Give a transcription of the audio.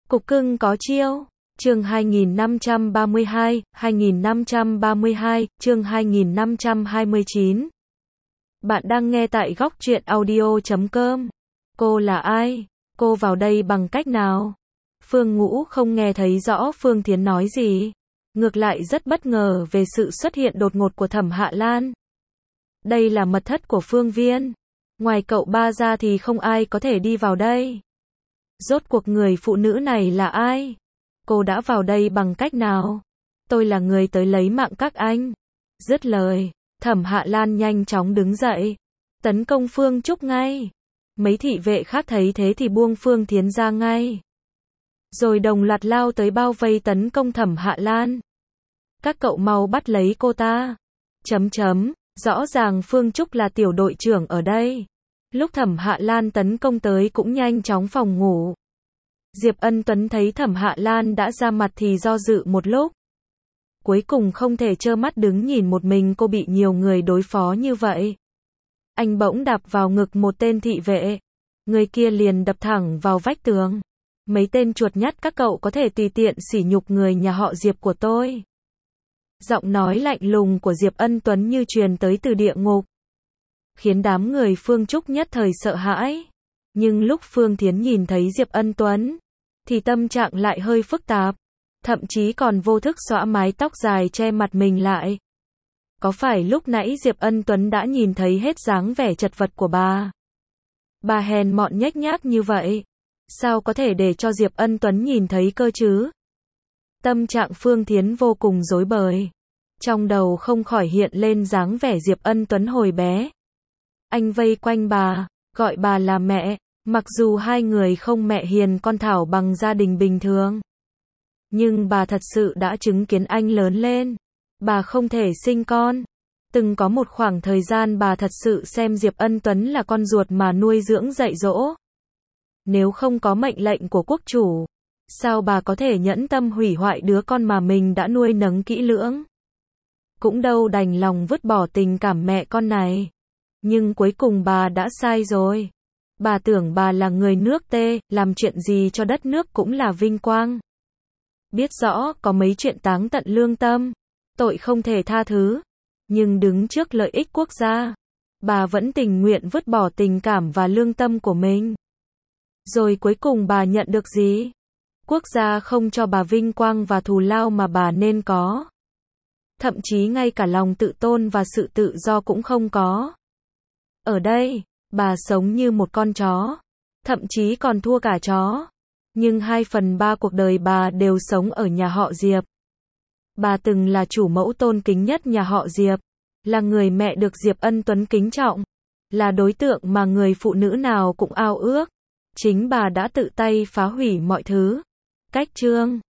Cục cưng có chiêu. Chương 2532, chương 2529. Bạn đang nghe tại góc truyện audio.com. Cô là ai? Cô vào đây bằng cách nào? Phương Ngũ không nghe thấy rõ Phương Thiến nói gì. Ngược lại rất bất ngờ về sự xuất hiện đột ngột của Thẩm Hạ Lan. Đây là mật thất của Phương Viên. Ngoài cậu ba ra thì không ai có thể đi vào đây. Rốt cuộc người phụ nữ này là ai? Cô đã vào đây bằng cách nào? Tôi là người tới lấy mạng các anh. Dứt lời, Thẩm Hạ Lan nhanh chóng đứng dậy, tấn công Phương Trúc ngay. Mấy thị vệ khác thấy thế thì buông Phương Thiến ra ngay. Rồi đồng loạt lao tới bao vây tấn công Thẩm Hạ Lan. Các cậu mau bắt lấy cô ta. Rõ ràng Phương Trúc là tiểu đội trưởng ở đây. Lúc Thẩm Hạ Lan tấn công tới cũng nhanh chóng phòng ngủ. Diệp Ân Tuấn thấy Thẩm Hạ Lan đã ra mặt thì do dự một lúc. Cuối cùng không thể trơ mắt đứng nhìn một mình cô bị nhiều người đối phó như vậy. Anh bỗng đạp vào ngực một tên thị vệ. Người kia liền đập thẳng vào vách tường. Mấy tên chuột nhắt các cậu có thể tùy tiện sỉ nhục người nhà họ Diệp của tôi. Giọng nói lạnh lùng của Diệp Ân Tuấn như truyền tới từ địa ngục, khiến đám người Phương Trúc nhất thời sợ hãi. Nhưng lúc Phương Thiến nhìn thấy Diệp Ân Tuấn, thì tâm trạng lại hơi phức tạp, thậm chí còn vô thức xõa mái tóc dài che mặt mình lại. Có phải lúc nãy Diệp Ân Tuấn đã nhìn thấy hết dáng vẻ chật vật của bà? Bà hèn mọn nhếch nhác như vậy, sao có thể để cho Diệp Ân Tuấn nhìn thấy cơ chứ? Tâm trạng Phương Thiến vô cùng rối bời. Trong đầu không khỏi hiện lên dáng vẻ Diệp Ân Tuấn hồi bé. Anh vây quanh bà, gọi bà là mẹ, mặc dù hai người không mẹ hiền con Thảo bằng gia đình bình thường. Nhưng bà thật sự đã chứng kiến anh lớn lên. Bà không thể sinh con. Từng có một khoảng thời gian bà thật sự xem Diệp Ân Tuấn là con ruột mà nuôi dưỡng dạy dỗ. Nếu không có mệnh lệnh của quốc chủ, sao bà có thể nhẫn tâm hủy hoại đứa con mà mình đã nuôi nấng kỹ lưỡng? Cũng đâu đành lòng vứt bỏ tình cảm mẹ con này. Nhưng cuối cùng bà đã sai rồi. Bà tưởng bà là người nước Tê, làm chuyện gì cho đất nước cũng là vinh quang. Biết rõ có mấy chuyện táng tận lương tâm, tội không thể tha thứ. Nhưng đứng trước lợi ích quốc gia, bà vẫn tình nguyện vứt bỏ tình cảm và lương tâm của mình. Rồi cuối cùng bà nhận được gì? Quốc gia không cho bà vinh quang và thù lao mà bà nên có. Thậm chí ngay cả lòng tự tôn và sự tự do cũng không có. Ở đây, bà sống như một con chó. Thậm chí còn thua cả chó. Nhưng 2/3 cuộc đời bà đều sống ở nhà họ Diệp. Bà từng là chủ mẫu tôn kính nhất nhà họ Diệp. Là người mẹ được Diệp Ân Tuấn kính trọng. Là đối tượng mà người phụ nữ nào cũng ao ước. Chính bà đã tự tay phá hủy mọi thứ. Cách chương